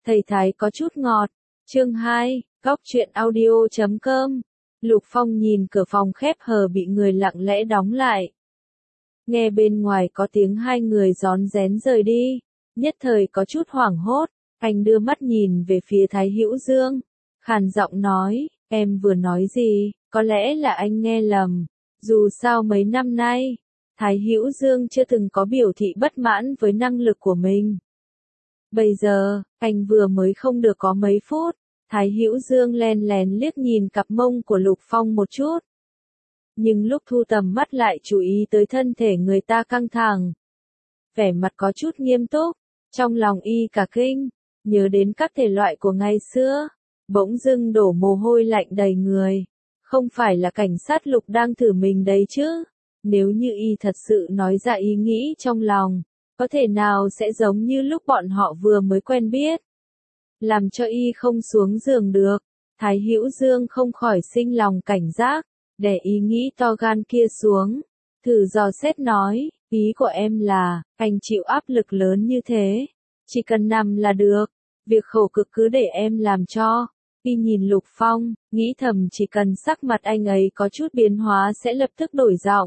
Thầy Thái có chút ngọt. Chương 2, góc truyện audio.com. Lục Phong nhìn cửa phòng khép hờ bị người lặng lẽ đóng lại. Nghe bên ngoài có tiếng hai người rón rén rời đi, nhất thời có chút hoảng hốt, anh đưa mắt nhìn về phía Thái Hữu Dương, khàn giọng nói, em vừa nói gì, có lẽ là anh nghe lầm, dù sao mấy năm nay, Thái Hữu Dương chưa từng có biểu thị bất mãn với năng lực của mình. Bây giờ, anh vừa mới không được có mấy phút, Thái Hữu Dương len lén liếc nhìn cặp mông của Lục Phong một chút. Nhưng lúc thu tầm mắt lại chú ý tới thân thể người ta căng thẳng. Vẻ mặt có chút nghiêm túc, trong lòng y cả kinh, nhớ đến các thể loại của ngày xưa, bỗng dưng đổ mồ hôi lạnh đầy người. Không phải là cảnh sát Lục đang thử mình đấy chứ, nếu như y thật sự nói ra ý nghĩ trong lòng, có thể nào sẽ giống như lúc bọn họ vừa mới quen biết. Làm cho y không xuống giường được, Thái Hữu Dương không khỏi sinh lòng cảnh giác, để ý nghĩ to gan kia xuống, thử dò xét nói, ý của em là, anh chịu áp lực lớn như thế, chỉ cần nằm là được, việc khổ cực cứ để em làm cho. Y nhìn Lục Phong, nghĩ thầm chỉ cần sắc mặt anh ấy có chút biến hóa sẽ lập tức đổi giọng.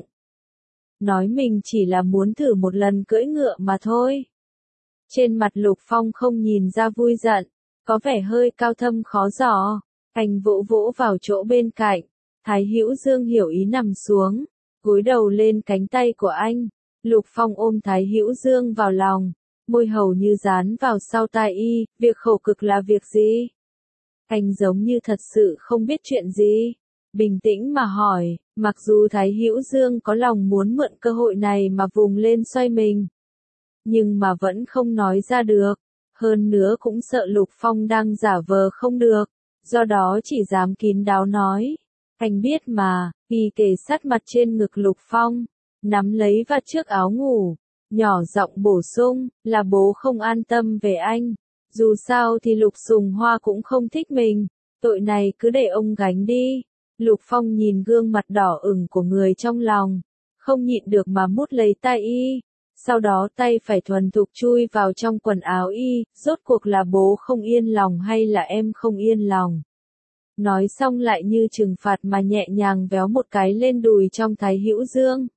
Nói mình chỉ là muốn thử một lần cưỡi ngựa mà thôi. Trên mặt Lục Phong không nhìn ra vui giận, có vẻ hơi cao thâm khó dò. Anh vỗ vỗ vào chỗ bên cạnh, Thái Hữu Dương hiểu ý nằm xuống, gối đầu lên cánh tay của anh. Lục Phong ôm Thái Hữu Dương vào lòng, môi hầu như dán vào sau tai y, việc khổ cực là việc gì? Anh giống như thật sự không biết chuyện gì. Bình tĩnh mà hỏi, mặc dù Thái Hữu Dương có lòng muốn mượn cơ hội này mà vùng lên xoay mình, nhưng mà vẫn không nói ra được. Hơn nữa cũng sợ Lục Phong đang giả vờ không được, do đó chỉ dám kín đáo nói. Anh biết mà, y kề sát mặt trên ngực Lục Phong, nắm lấy vạt trước áo ngủ, nhỏ giọng bổ sung, là bố không an tâm về anh. Dù sao thì Lục Sùng Hoa cũng không thích mình, tội này cứ để ông gánh đi. Lục Phong nhìn gương mặt đỏ ửng của người trong lòng, không nhịn được mà mút lấy tay y. Sau đó tay phải thuần thục chui vào trong quần áo y, rốt cuộc là bố không yên lòng hay là em không yên lòng. Nói xong lại như trừng phạt mà nhẹ nhàng véo một cái lên đùi trong Thái Hữu Dương.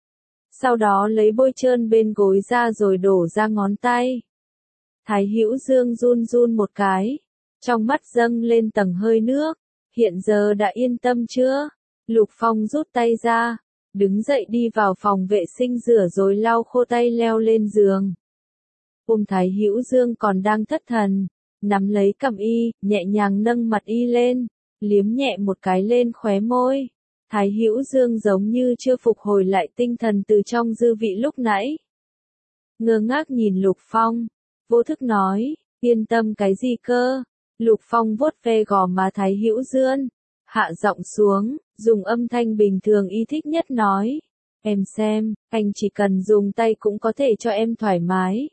Sau đó lấy bôi trơn bên gối ra rồi đổ ra ngón tay. Thái Hữu Dương run run một cái, trong mắt dâng lên tầng hơi nước, hiện giờ đã yên tâm chưa? Lục Phong rút tay ra, đứng dậy đi vào phòng vệ sinh rửa rồi lau khô tay leo lên giường. Ôm Thái Hữu Dương còn đang thất thần, nắm lấy cằm y, nhẹ nhàng nâng mặt y lên, liếm nhẹ một cái lên khóe môi. Thái Hữu Dương giống như chưa phục hồi lại tinh thần từ trong dư vị lúc nãy. Ngơ ngác nhìn Lục Phong, vô thức nói, yên tâm cái gì cơ? Lục Phong vuốt ve gò má Thái Hữu Dương, hạ giọng xuống, dùng âm thanh bình thường y thích nhất nói, em xem, anh chỉ cần dùng tay cũng có thể cho em thoải mái.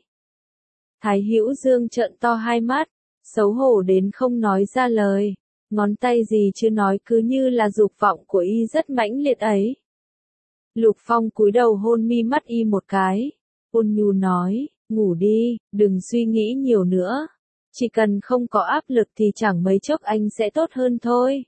Thái Hữu Dương trợn to hai mắt, xấu hổ đến không nói ra lời, ngón tay gì chưa nói cứ như là dục vọng của y rất mãnh liệt ấy. Lục Phong cúi đầu hôn mi mắt y một cái, ôn nhu nói, ngủ đi, đừng suy nghĩ nhiều nữa, chỉ cần không có áp lực thì chẳng mấy chốc anh sẽ tốt hơn thôi.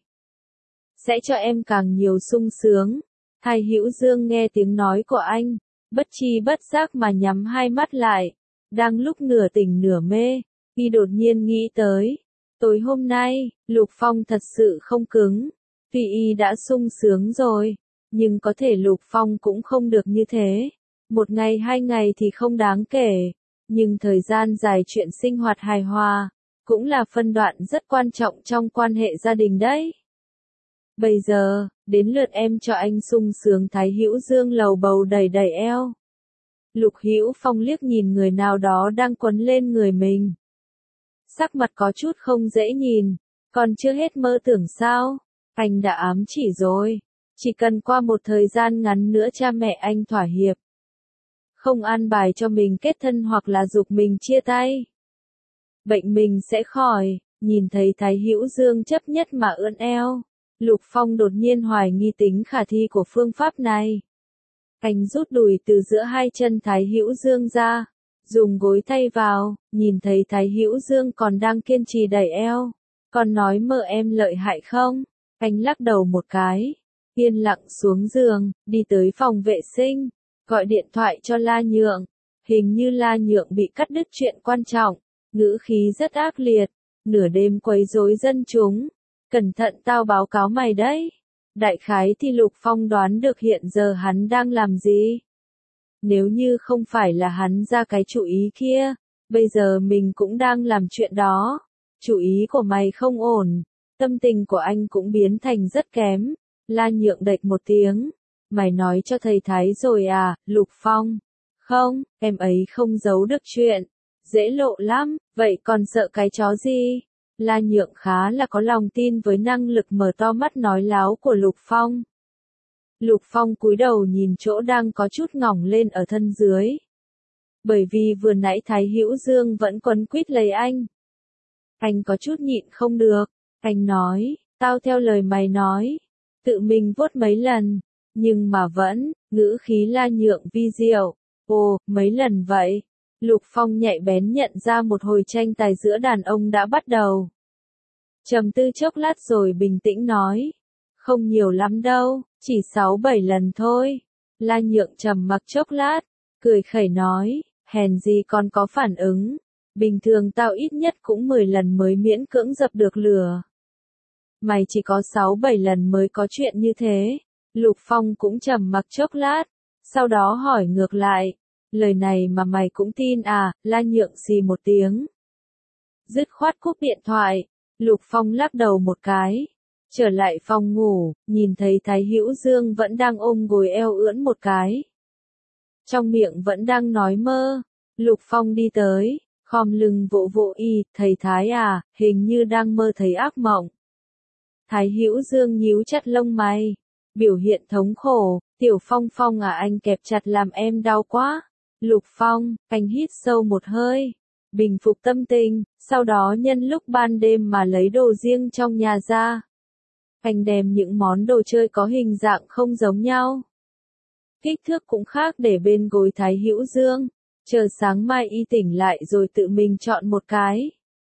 Sẽ cho em càng nhiều sung sướng. Thái Hữu Dương nghe tiếng nói của anh, bất tri bất giác mà nhắm hai mắt lại. Đang lúc nửa tỉnh nửa mê, y đột nhiên nghĩ tới. Tối hôm nay, Lục Phong thật sự không cứng. Tuy y đã sung sướng rồi, nhưng có thể Lục Phong cũng không được như thế. Một ngày hai ngày thì không đáng kể, nhưng thời gian dài chuyện sinh hoạt hài hòa, cũng là phân đoạn rất quan trọng trong quan hệ gia đình đấy. Bây giờ, đến lượt em cho anh sung sướng. Thái Hữu Dương lầu bầu đầy đầy eo. Lục Hữu Phong liếc nhìn người nào đó đang quấn lên người mình. Sắc mặt có chút không dễ nhìn, còn chưa hết mơ tưởng sao? Anh đã ám chỉ rồi, chỉ cần qua một thời gian ngắn nữa cha mẹ anh thỏa hiệp, không an bài cho mình kết thân hoặc là giục mình chia tay, bệnh mình sẽ khỏi. Nhìn thấy Thái Hữu Dương chấp nhất mà ưỡn eo, Lục Phong đột nhiên hoài nghi tính khả thi của phương pháp này. Anh rút đùi từ giữa hai chân Thái Hữu Dương ra, dùng gối thay vào, nhìn thấy Thái Hữu Dương còn đang kiên trì đẩy eo. Còn nói mơ em lợi hại không? Anh lắc đầu một cái, yên lặng xuống giường, đi tới phòng vệ sinh, gọi điện thoại cho La Nhượng. Hình như La Nhượng bị cắt đứt chuyện quan trọng, ngữ khí rất ác liệt, nửa đêm quấy rối dân chúng. Cẩn thận tao báo cáo mày đấy. Đại khái thì Lục Phong đoán được hiện giờ hắn đang làm gì. Nếu như không phải là hắn ra cái chủ ý kia, bây giờ mình cũng đang làm chuyện đó. Chủ ý của mày không ổn, tâm tình của anh cũng biến thành rất kém. La Nhượng đệch một tiếng, mày nói cho thầy Thái rồi à, Lục Phong? Không, em ấy không giấu được chuyện, dễ lộ lắm, vậy còn sợ cái chó gì? La Nhượng khá là có lòng tin với năng lực mở to mắt nói láo của Lục Phong. Lục Phong cúi đầu nhìn chỗ đang có chút ngỏng lên ở thân dưới. Bởi vì vừa nãy Thái Hữu Dương vẫn quấn quýt lấy anh. Anh có chút nhịn không được, anh nói, tao theo lời mày nói, tự mình vuốt mấy lần, nhưng mà vẫn, ngữ khí La Nhượng vi diệu. Ồ, mấy lần vậy? Lục Phong nhạy bén nhận ra một hồi tranh tài giữa đàn ông đã bắt đầu. Trầm tư chốc lát rồi bình tĩnh nói, không nhiều lắm đâu, chỉ 6-7 lần thôi. La Nhượng trầm mặc chốc lát, cười khẩy nói, hèn gì còn có phản ứng, bình thường tao ít nhất cũng 10 lần mới miễn cưỡng dập được lửa. Mày chỉ có 6-7 lần mới có chuyện như thế. Lục Phong cũng trầm mặc chốc lát, sau đó hỏi ngược lại, lời này mà mày cũng tin à? La Nhượng xì một tiếng, dứt khoát cúp điện thoại. Lục Phong lắc đầu một cái, trở lại phòng ngủ, nhìn thấy Thái Hữu Dương vẫn đang ôm gối eo ưỡn một cái, trong miệng vẫn đang nói mơ. Lục Phong đi tới, khom lưng vỗ vỗ y, thầy Thái à, hình như đang mơ thấy ác mộng. Thái Hữu Dương nhíu chặt lông mày, biểu hiện thống khổ, Tiểu Phong Phong à, anh kẹp chặt làm em đau quá. Lục Phong, anh hít sâu một hơi, bình phục tâm tình, sau đó nhân lúc ban đêm mà lấy đồ riêng trong nhà ra. Anh đem những món đồ chơi có hình dạng không giống nhau, kích thước cũng khác để bên gối Thái Hữu Dương, chờ sáng mai y tỉnh lại rồi tự mình chọn một cái.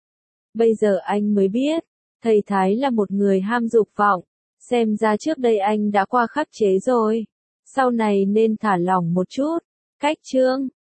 Bây giờ anh mới biết, thầy Thái là một người ham dục vọng, xem ra trước đây anh đã qua khắc chế rồi, sau này nên thả lỏng một chút. Cách chương